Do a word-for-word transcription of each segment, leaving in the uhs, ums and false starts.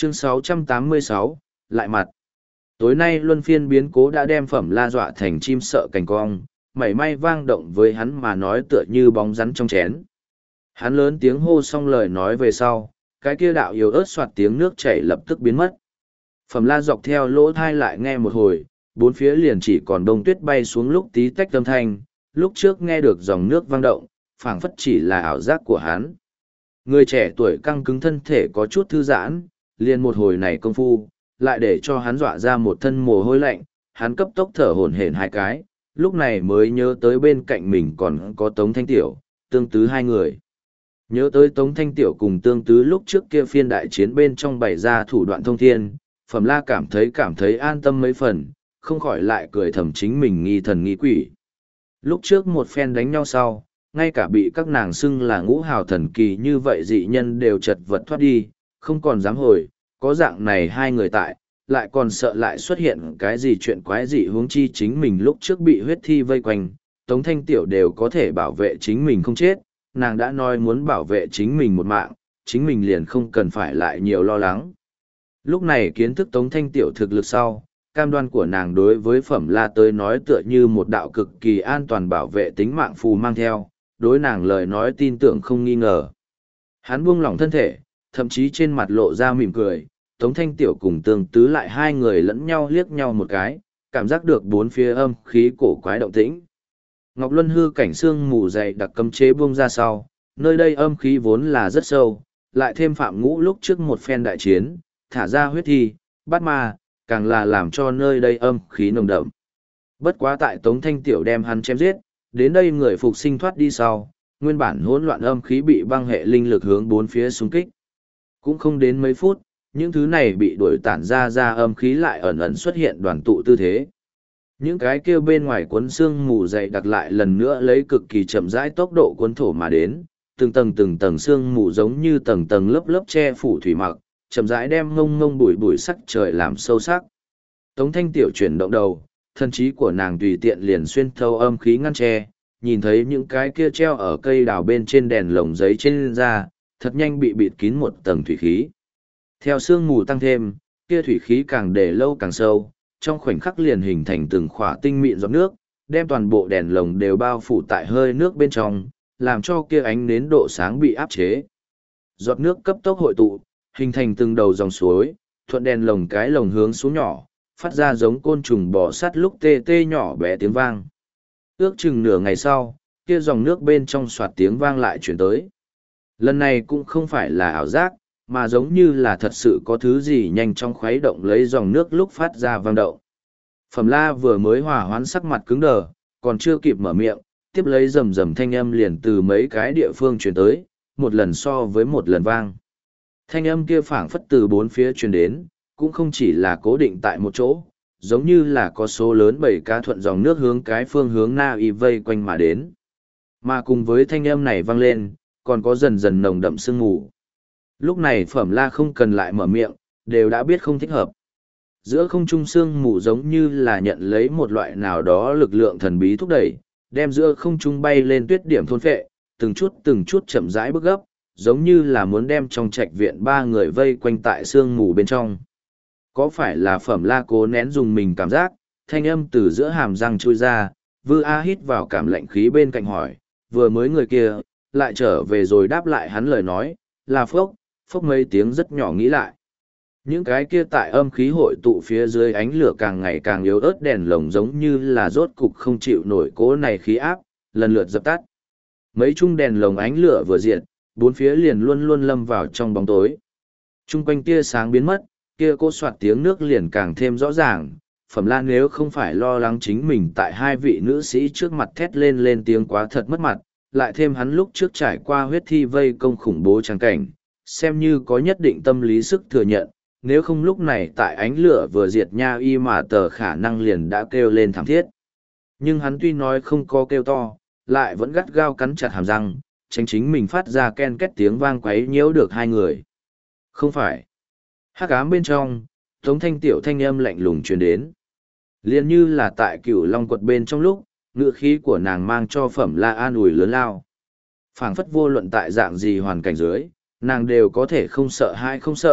Chương sáu trăm tám mươi sáu, lại mặt. Tối nay luân phiên biến cố đã đem Phẩm La dọa thành chim sợ cành cong, mảy may vang động với hắn mà nói tựa như bóng rắn trong chén. Hắn lớn tiếng hô xong lời nói về sau, cái kia đạo yếu ớt soạt tiếng nước chảy lập tức biến mất. Phẩm La dọc theo lỗ thai lại nghe một hồi, bốn phía liền chỉ còn đông tuyết bay xuống lúc tí tách âm thanh, lúc trước nghe được dòng nước vang động, phảng phất chỉ là ảo giác của hắn. Người trẻ tuổi căng cứng thân thể có chút thư giãn, liền một hồi này công phu, lại để cho hắn dọa ra một thân mồ hôi lạnh, hắn cấp tốc thở hổn hển hai cái, lúc này mới nhớ tới bên cạnh mình còn có Tống Thanh Tiểu, Tương Tứ hai người. Nhớ tới Tống Thanh Tiểu cùng Tương Tứ lúc trước kia phiên đại chiến bên trong bày ra thủ đoạn thông thiên, Phẩm La cảm thấy cảm thấy an tâm mấy phần, không khỏi lại cười thầm chính mình nghi thần nghi quỷ. Lúc trước một phen đánh nhau sau, ngay cả bị các nàng xưng là ngũ hào thần kỳ như vậy dị nhân đều chật vật thoát đi, không còn dám hồi, có dạng này hai người tại, lại còn sợ lại xuất hiện cái gì chuyện quái dị huống chi chính mình lúc trước bị huyết thi vây quanh, Tống Thanh Tiểu đều có thể bảo vệ chính mình không chết, nàng đã nói muốn bảo vệ chính mình một mạng, chính mình liền không cần phải lại nhiều lo lắng. Lúc này kiến thức Tống Thanh Tiểu thực lực sau, cam đoan của nàng đối với Phẩm La tới nói tựa như một đạo cực kỳ an toàn bảo vệ tính mạng phù mang theo, đối nàng lời nói tin tưởng không nghi ngờ. Hắn buông lỏng thân thể, thậm chí trên mặt lộ ra mỉm cười, Tống Thanh Tiểu cùng Tương Tứ lại hai người lẫn nhau liếc nhau một cái, cảm giác được bốn phía âm khí cổ quái động tĩnh. Ngọc Luân hư cảnh xương mù dày đặc cấm chế buông ra sau, nơi đây âm khí vốn là rất sâu, lại thêm Phạm Ngũ lúc trước một phen đại chiến, thả ra huyết thi, bắt ma, càng là làm cho nơi đây âm khí nồng đậm. Bất quá tại Tống Thanh Tiểu đem hắn chém giết, đến đây người phục sinh thoát đi sau, nguyên bản hỗn loạn âm khí bị băng hệ linh lực hướng bốn phía xung kích. Cũng không đến mấy phút, những thứ này bị đuổi tản ra ra âm khí lại ẩn ẩn xuất hiện đoàn tụ tư thế. Những cái kia bên ngoài cuốn xương mù dày đặc lại lần nữa lấy cực kỳ chậm rãi tốc độ cuốn thổ mà đến, từng tầng từng tầng xương mù giống như tầng tầng lớp lớp che phủ thủy mặc, chậm rãi đem ngông ngông bụi bụi sắc trời làm sâu sắc. Tống Thanh Tiểu chuyển động đầu, thân trí của nàng tùy tiện liền xuyên thấu âm khí ngăn che, nhìn thấy những cái kia treo ở cây đào bên trên đèn lồng giấy trên da, thật nhanh bị bịt kín một tầng thủy khí. Theo sương mù tăng thêm, kia thủy khí càng để lâu càng sâu, trong khoảnh khắc liền hình thành từng khỏa tinh mịn giọt nước, đem toàn bộ đèn lồng đều bao phủ tại hơi nước bên trong, làm cho kia ánh nến độ sáng bị áp chế. Giọt nước cấp tốc hội tụ, hình thành từng đầu dòng suối, thuận đèn lồng cái lồng hướng xuống nhỏ, phát ra giống côn trùng bò sát lúc tê tê nhỏ bé tiếng vang. Ước chừng nửa ngày sau, kia dòng nước bên trong soạt tiếng vang lại chuyển tới. Lần này cũng không phải là ảo giác, mà giống như là thật sự có thứ gì nhanh chóng khuấy động lấy dòng nước lúc phát ra vang động. Phẩm La vừa mới hòa hoãn sắc mặt cứng đờ, còn chưa kịp mở miệng, tiếp lấy rầm rầm thanh âm liền từ mấy cái địa phương truyền tới, một lần so với một lần vang. Thanh âm kia phảng phất từ bốn phía truyền đến, cũng không chỉ là cố định tại một chỗ, giống như là có số lớn bầy cá thuận dòng nước hướng cái phương hướng Na Y vây quanh mà đến. Mà cùng với thanh âm này vang lên, còn có dần dần nồng đậm sương mù. Lúc này Phẩm La không cần lại mở miệng, đều đã biết không thích hợp. Giữa không trung sương mù giống như là nhận lấy một loại nào đó lực lượng thần bí thúc đẩy, đem giữa không trung bay lên tuyết điểm thôn phệ, từng chút từng chút chậm rãi bước gấp, giống như là muốn đem trong trạch viện ba người vây quanh tại sương mù bên trong. Có phải là Phẩm La cố nén dùng mình cảm giác, thanh âm từ giữa hàm răng chui ra, Vư A hít vào cảm lạnh khí bên cạnh hỏi, vừa mới người kia, lại trở về rồi đáp lại hắn lời nói, là phốc, phốc mấy tiếng rất nhỏ nghĩ lại. Những cái kia tại âm khí hội tụ phía dưới ánh lửa càng ngày càng yếu ớt đèn lồng giống như là rốt cục không chịu nổi cố này khí áp, lần lượt dập tắt. Mấy chung đèn lồng ánh lửa vừa diệt, bốn phía liền luôn luôn lâm vào trong bóng tối. Trung quanh tia sáng biến mất, kia cố soạt tiếng nước liền càng thêm rõ ràng. Phẩm La nếu không phải lo lắng chính mình tại hai vị nữ sĩ trước mặt thét lên lên tiếng quá thật mất mặt, lại thêm hắn lúc trước trải qua huyết thi vây công khủng bố trắng cảnh, xem như có nhất định tâm lý sức thừa nhận, nếu không lúc này tại ánh lửa vừa diệt nha y mà tờ khả năng liền đã kêu lên thảm thiết. Nhưng hắn tuy nói không có kêu to, lại vẫn gắt gao cắn chặt hàm răng, tránh chính mình phát ra ken két tiếng vang quấy nhiễu được hai người. Không phải. Hắc ám bên trong, Tống Thanh Tiểu thanh âm lạnh lùng truyền đến. Liên như là tại Cửu Long quật bên trong lúc, ngữ khí của nàng mang cho Phẩm La an ủi lớn lao. Phảng phất vô luận tại dạng gì hoàn cảnh dưới, nàng đều có thể không sợ hay không sợ,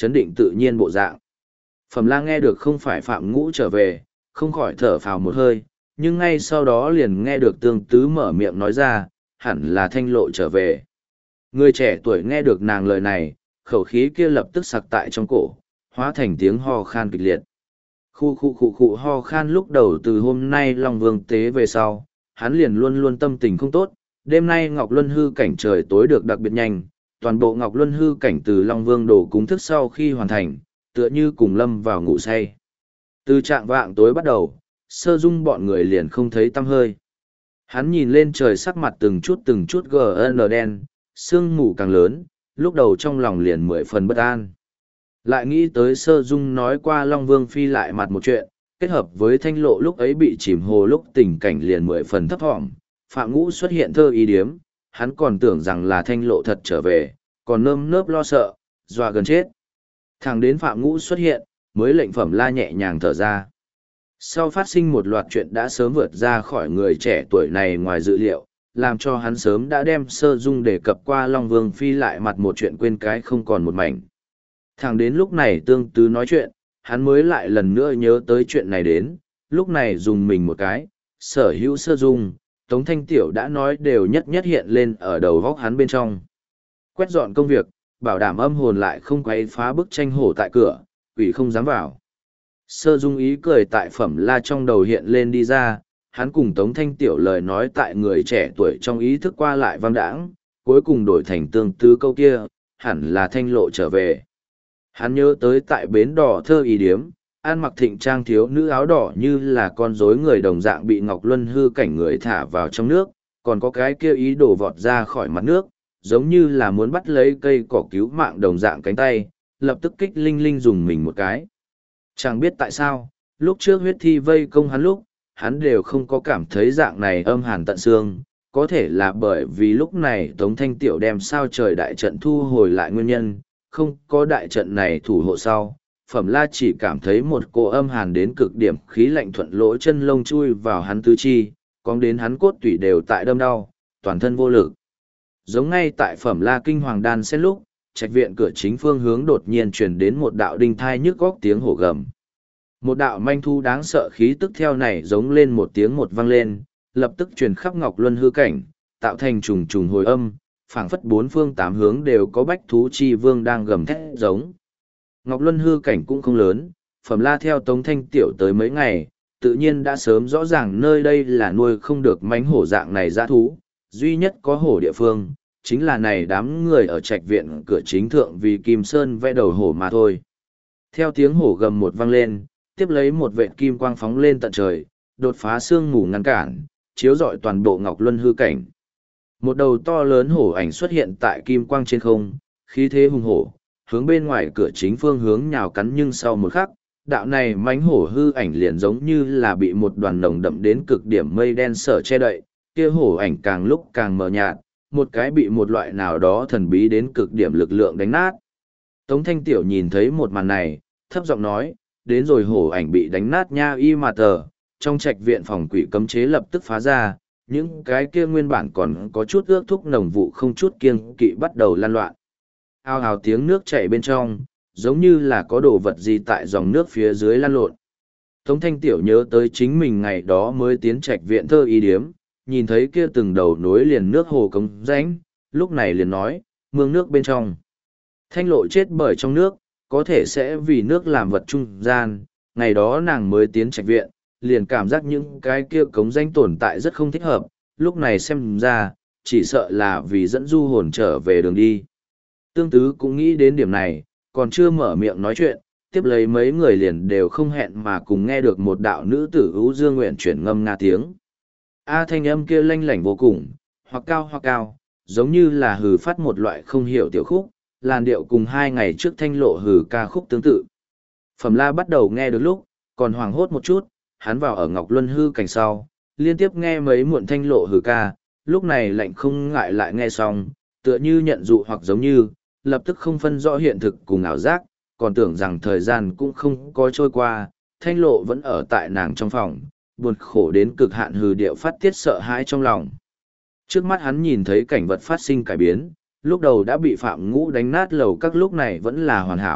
chấn định tự nhiên bộ dạng. Phẩm La nghe được không phải Phạm Ngũ trở về, không khỏi thở phào một hơi, nhưng ngay sau đó liền nghe được Tương Tứ mở miệng nói ra, hẳn là Thanh Lộ trở về. Người trẻ tuổi nghe được nàng lời này, khẩu khí kia lập tức sặc tại trong cổ, hóa thành tiếng ho khan kịch liệt. Khu khu khu khu ho khan lúc đầu từ hôm nay Long Vương tế về sau, hắn liền luôn luôn tâm tình không tốt, đêm nay Ngọc Luân hư cảnh trời tối được đặc biệt nhanh, toàn bộ Ngọc Luân hư cảnh từ Long Vương đổ cúng thức sau khi hoàn thành, tựa như cùng lâm vào ngủ say. Từ trạng vạng tối bắt đầu, Sơ Dung bọn người liền không thấy tăm hơi. Hắn nhìn lên trời sắc mặt từng chút từng chút gn đen, sương mù càng lớn, lúc đầu trong lòng liền mười phần bất an. Lại nghĩ tới Sơ Dung nói qua Long Vương phi lại mặt một chuyện, kết hợp với Thanh Lộ lúc ấy bị chìm hồ lúc tình cảnh liền mười phần thấp thỏm, Phạm Ngũ xuất hiện thơ ý điếm, hắn còn tưởng rằng là Thanh Lộ thật trở về, còn nơm nớp lo sợ, dọa gần chết. Thẳng đến Phạm Ngũ xuất hiện, mới lệnh Phẩm La nhẹ nhàng thở ra. Sau phát sinh một loạt chuyện đã sớm vượt ra khỏi người trẻ tuổi này ngoài dự liệu, làm cho hắn sớm đã đem Sơ Dung đề cập qua Long Vương phi lại mặt một chuyện quên cái không còn một mảnh. Thẳng đến lúc này Tương Tứ nói chuyện, hắn mới lại lần nữa nhớ tới chuyện này đến, lúc này dùng mình một cái, sở hữu Sơ Dung, Tống Thanh Tiểu đã nói đều nhất nhất hiện lên ở đầu góc hắn bên trong. Quét dọn công việc, bảo đảm âm hồn lại không quay phá bức tranh hổ tại cửa, quỷ không dám vào. Sơ Dung ý cười tại Phẩm La trong đầu hiện lên đi ra, hắn cùng Tống Thanh Tiểu lời nói tại người trẻ tuổi trong ý thức qua lại vang đãng, cuối cùng đổi thành Tương Tứ câu kia, hẳn là Thanh Lộ trở về. Hắn nhớ tới tại bến đỏ thơ ý điếm, ăn mặc thịnh trang thiếu nữ áo đỏ như là con rối người đồng dạng bị Ngọc Luân hư cảnh người thả vào trong nước, còn có cái kia ý đổ vọt ra khỏi mặt nước, giống như là muốn bắt lấy cây cỏ cứu mạng đồng dạng cánh tay, lập tức kích linh linh dùng mình một cái. Chẳng biết tại sao, lúc trước huyết thi vây công hắn lúc, hắn đều không có cảm thấy dạng này âm hàn tận xương, có thể là bởi vì lúc này Tống Thanh Tiểu đem sao trời đại trận thu hồi lại nguyên nhân, không có đại trận này thủ hộ sau. Phẩm La chỉ cảm thấy một cô âm hàn đến cực điểm khí lạnh thuận lỗ chân lông chui vào hắn tứ chi, cong đến hắn cốt tủy đều tại đâm đau, toàn thân vô lực. Giống ngay tại Phẩm La kinh hoàng đan xen lúc, trạch viện cửa chính phương hướng đột nhiên truyền đến một đạo đinh thai nhức góc tiếng hổ gầm. Một đạo manh thu đáng sợ khí tức theo này giống lên một tiếng một vang lên, lập tức truyền khắp Ngọc Luân hư cảnh, tạo thành trùng trùng hồi âm, phảng phất bốn phương tám hướng đều có bách thú chi vương đang gầm thét giống. Ngọc Luân hư cảnh cũng không lớn, Phẩm La theo Tống Thanh Tiểu tới mấy ngày, tự nhiên đã sớm rõ ràng nơi đây là nuôi không được mánh hổ dạng này dã thú, duy nhất có hổ địa phương, chính là này đám người ở trạch viện cửa chính thượng vì Kim Sơn vẽ đầu hổ mà thôi. Theo tiếng hổ gầm một vang lên, tiếp lấy một vệt kim quang phóng lên tận trời, đột phá sương mù ngăn cản, chiếu rọi toàn bộ Ngọc Luân hư cảnh. Một đầu to lớn hổ ảnh xuất hiện tại kim quang trên không, khí thế hùng hổ, hướng bên ngoài cửa chính phương hướng nhào cắn, nhưng sau một khắc, đạo này mãnh hổ hư ảnh liền giống như là bị một đoàn nồng đậm đến cực điểm mây đen sở che đậy, kia hổ ảnh càng lúc càng mờ nhạt, một cái bị một loại nào đó thần bí đến cực điểm lực lượng đánh nát. Tống Thanh Tiểu nhìn thấy một màn này, thấp giọng nói, đến rồi hổ ảnh bị đánh nát nha y mà tờ, trong trạch viện phòng quỷ cấm chế lập tức phá ra, những cái kia nguyên bản còn có chút ước thúc nồng vụ không chút kiêng kỵ bắt đầu lan loạn. Ao ào tiếng nước chảy bên trong, giống như là có đồ vật gì tại dòng nước phía dưới lan lộn. Tống Thanh Tiểu nhớ tới chính mình ngày đó mới tiến trạch viện thơ y điếm, nhìn thấy kia từng đầu nối liền nước hồ cống rãnh, lúc này liền nói, mương nước bên trong. Thanh Lộ chết bởi trong nước, có thể sẽ vì nước làm vật trung gian, ngày đó nàng mới tiến trạch viện, liền cảm giác những cái kia cống rãnh tồn tại rất không thích hợp, lúc này xem ra, chỉ sợ là vì dẫn du hồn trở về đường đi. Tương Tứ cũng nghĩ đến điểm này, còn chưa mở miệng nói chuyện, tiếp lấy mấy người liền đều không hẹn mà cùng nghe được một đạo nữ tử ưu dương nguyện chuyển ngâm nga tiếng. A thanh âm kia lanh lảnh vô cùng, hoặc cao hoặc cao, giống như là hừ phát một loại không hiểu tiểu khúc, làn điệu cùng hai ngày trước Thanh Lộ hừ ca khúc tương tự. Phẩm La bắt đầu nghe được lúc, còn hoảng hốt một chút, hắn vào ở Ngọc Luân hư cảnh sau, liên tiếp nghe mấy muộn Thanh Lộ hừ ca, lúc này lạnh không ngại lại nghe xong, tựa như nhận dụ hoặc giống như, lập tức không phân rõ hiện thực cùng ảo giác, còn tưởng rằng thời gian cũng không có trôi qua, Thanh Lộ vẫn ở tại nàng trong phòng, buồn khổ đến cực hạn hừ điệu phát tiết sợ hãi trong lòng. Trước mắt hắn nhìn thấy cảnh vật phát sinh cải biến, lúc đầu đã bị Phạm Ngũ đánh nát lầu các lúc này vẫn là hoàn hảo,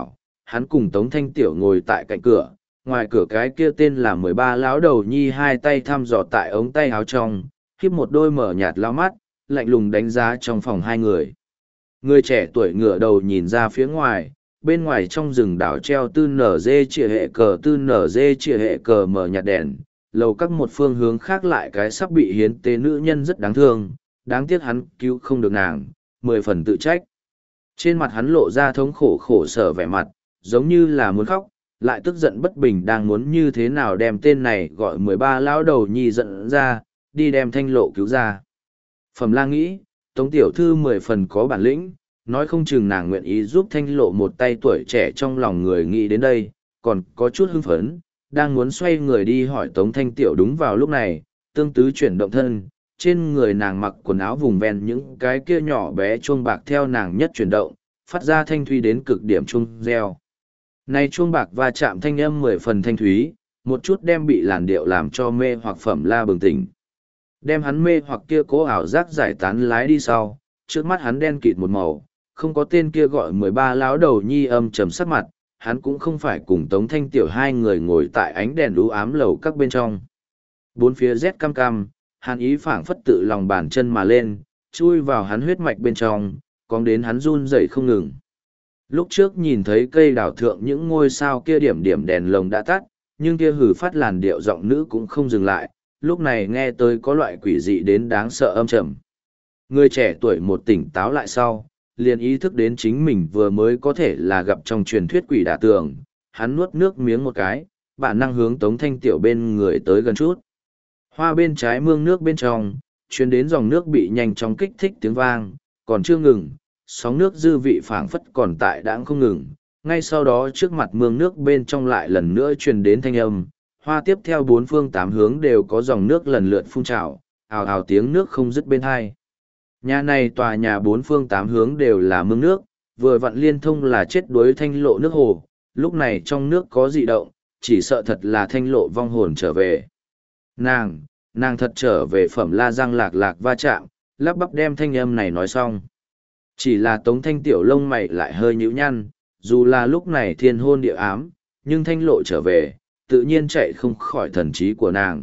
hắn cùng Tống Thanh Tiểu ngồi tại cạnh cửa, ngoài cửa cái kia tên là mười ba lão đầu nhi hai tay thăm dò tại ống tay áo trong, khiếp một đôi mở nhạt lao mắt, lạnh lùng đánh giá trong phòng hai người. Người trẻ tuổi ngửa đầu nhìn ra phía ngoài, bên ngoài trong rừng đảo treo tư nở dê chìa hệ cờ tư nở dê chìa hệ cờ mở nhạt đèn, lầu các một phương hướng khác lại cái sắp bị hiến tế nữ nhân rất đáng thương, đáng tiếc hắn cứu không được nàng, mười phần tự trách. Trên mặt hắn lộ ra thống khổ khổ sở vẻ mặt, giống như là muốn khóc, lại tức giận bất bình đang muốn như thế nào đem tên này gọi mười ba lão đầu nhi giận ra, đi đem Thanh Lộ cứu ra. Phẩm La nghĩ, Tống tiểu thư mười phần có bản lĩnh, nói không chừng nàng nguyện ý giúp Thanh Lộ một tay tuổi trẻ trong lòng người nghĩ đến đây, còn có chút hưng phấn, đang muốn xoay người đi hỏi Tống Thanh Tiểu đúng vào lúc này, tương tứ chuyển động thân, trên người nàng mặc quần áo vùng ven những cái kia nhỏ bé chuông bạc theo nàng nhất chuyển động, phát ra thanh thúy đến cực điểm chuông reo. Này chuông bạc va chạm thanh âm mười phần thanh thúy, một chút đem bị làn điệu làm cho mê hoặc Phẩm La bừng tỉnh. Đem hắn mê hoặc kia cố ảo giác giải tán lái đi sau, trước mắt hắn đen kịt một màu, không có tên kia gọi mười ba lão đầu nhi âm trầm sắc mặt, hắn cũng không phải cùng Tống Thanh Tiểu hai người ngồi tại ánh đèn đú ám lầu các bên trong. Bốn phía rét cam cam, hàn ý phảng phất tự lòng bàn chân mà lên, chui vào hắn huyết mạch bên trong, cong đến hắn run rẩy không ngừng. Lúc trước nhìn thấy cây đảo thượng những ngôi sao kia điểm điểm đèn lồng đã tắt, nhưng kia hử phát làn điệu giọng nữ cũng không dừng lại, lúc này nghe tới có loại quỷ dị đến đáng sợ âm trầm. Người trẻ tuổi một tỉnh táo lại sau, liền ý thức đến chính mình vừa mới có thể là gặp trong truyền thuyết quỷ đả tường, hắn nuốt nước miếng một cái, bản năng hướng Tống Thanh Tiểu bên người tới gần chút. Hoa bên trái mương nước bên trong, truyền đến dòng nước bị nhanh chóng kích thích tiếng vang, còn chưa ngừng, sóng nước dư vị phảng phất còn tại đãng không ngừng. Ngay sau đó trước mặt mương nước bên trong lại lần nữa truyền đến thanh âm, hoa tiếp theo bốn phương tám hướng đều có dòng nước lần lượt phun trào, ào ào tiếng nước không dứt bên hai. Nhà này tòa nhà bốn phương tám hướng đều là mương nước, vừa vặn liên thông là chết đuối Thanh Lộ nước hồ, lúc này trong nước có dị động, chỉ sợ thật là Thanh Lộ vong hồn trở về. Nàng, nàng thật trở về. Phẩm La răng lạc lạc va chạm, lắp bắp đem thanh âm này nói xong. Chỉ là Tống Thanh Tiểu lông mày lại hơi nhíu nhăn, dù là lúc này thiên hôn địa ám, nhưng Thanh Lộ trở về, tự nhiên chạy không khỏi thần trí của nàng.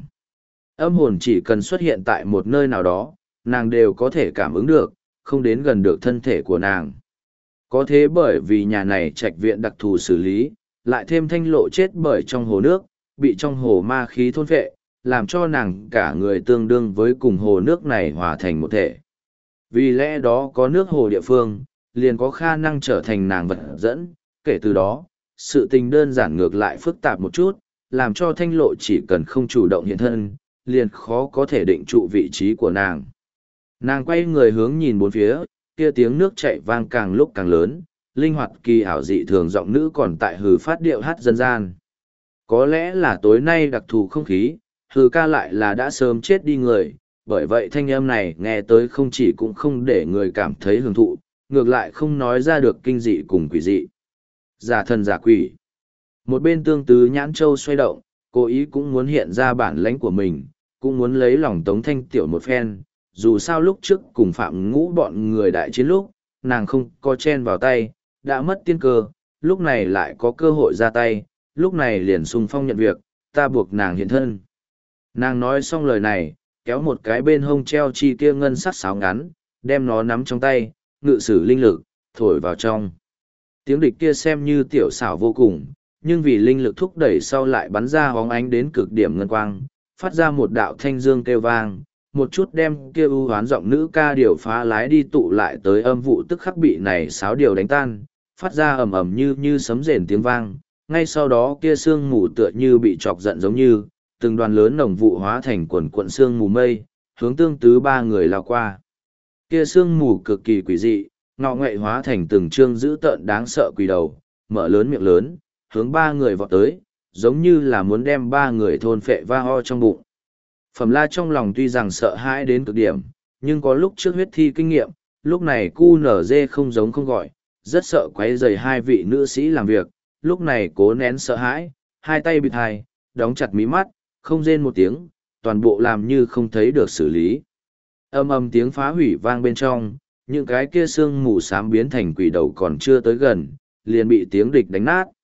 Âm hồn chỉ cần xuất hiện tại một nơi nào đó, nàng đều có thể cảm ứng được, không đến gần được thân thể của nàng. Có thế bởi vì nhà này trạch viện đặc thù xử lý, lại thêm Thanh Lộ chết bởi trong hồ nước, bị trong hồ ma khí thôn phệ, làm cho nàng cả người tương đương với cùng hồ nước này hòa thành một thể. Vì lẽ đó có nước hồ địa phương, liền có khả năng trở thành nàng vật dẫn, kể từ đó, sự tình đơn giản ngược lại phức tạp một chút, làm cho Thanh Lộ chỉ cần không chủ động hiện thân, liền khó có thể định trụ vị trí của nàng. Nàng quay người hướng nhìn bốn phía, kia tiếng nước chảy vang càng lúc càng lớn, linh hoạt kỳ ảo dị thường giọng nữ còn tại hừ phát điệu hát dân gian. Có lẽ là tối nay đặc thù không khí, hừ ca lại là đã sớm chết đi người, bởi vậy thanh âm này nghe tới không chỉ cũng không để người cảm thấy hưởng thụ, ngược lại không nói ra được kinh dị cùng quỷ dị. Giả thần giả quỷ. Một bên tương tứ nhãn châu xoay động, cố ý cũng muốn hiện ra bản lãnh của mình, cũng muốn lấy lòng Tống Thanh Tiểu một phen. Dù sao lúc trước cùng Phạm Ngũ bọn người đại chiến lúc, nàng không có chen vào tay, đã mất tiên cơ, lúc này lại có cơ hội ra tay, lúc này liền xung phong nhận việc, ta buộc nàng hiện thân. Nàng nói xong lời này, kéo một cái bên hông treo chi kia ngân sắc sáo ngắn, đem nó nắm trong tay, ngự sử linh lực, thổi vào trong. Tiếng địch kia xem như tiểu xảo vô cùng, nhưng vì linh lực thúc đẩy sau lại bắn ra hóng ánh đến cực điểm ngân quang, phát ra một đạo thanh dương kêu vang, một chút đem kia ưu hoán giọng nữ ca điều phá lái đi tụ lại tới âm vụ tức khắc bị này sáo điều đánh tan, phát ra ầm ầm như như sấm rền tiếng vang, ngay sau đó kia sương mù tựa như bị chọc giận giống như, từng đoàn lớn nồng vụ hóa thành quần cuộn sương mù mây, hướng tương tứ ba người lao qua. Kia sương mù cực kỳ quỷ dị, ngọ ngậy hóa thành từng trương dữ tợn đáng sợ quỷ đầu, mở lớn miệng lớn, hướng ba người vọt tới, giống như là muốn đem ba người thôn phệ va ho trong bụng. Phẩm La trong lòng tuy rằng sợ hãi đến cực điểm, nhưng có lúc trước huyết thi kinh nghiệm, lúc này cu nở dê không giống không gọi, rất sợ quấy rầy hai vị nữ sĩ làm việc, lúc này cố nén sợ hãi, hai tay bịt hai, đóng chặt mí mắt, không rên một tiếng, toàn bộ làm như không thấy được xử lý. Âm âm tiếng phá hủy vang bên trong, những cái kia xương mù xám biến thành quỷ đầu còn chưa tới gần, liền bị tiếng địch đánh nát.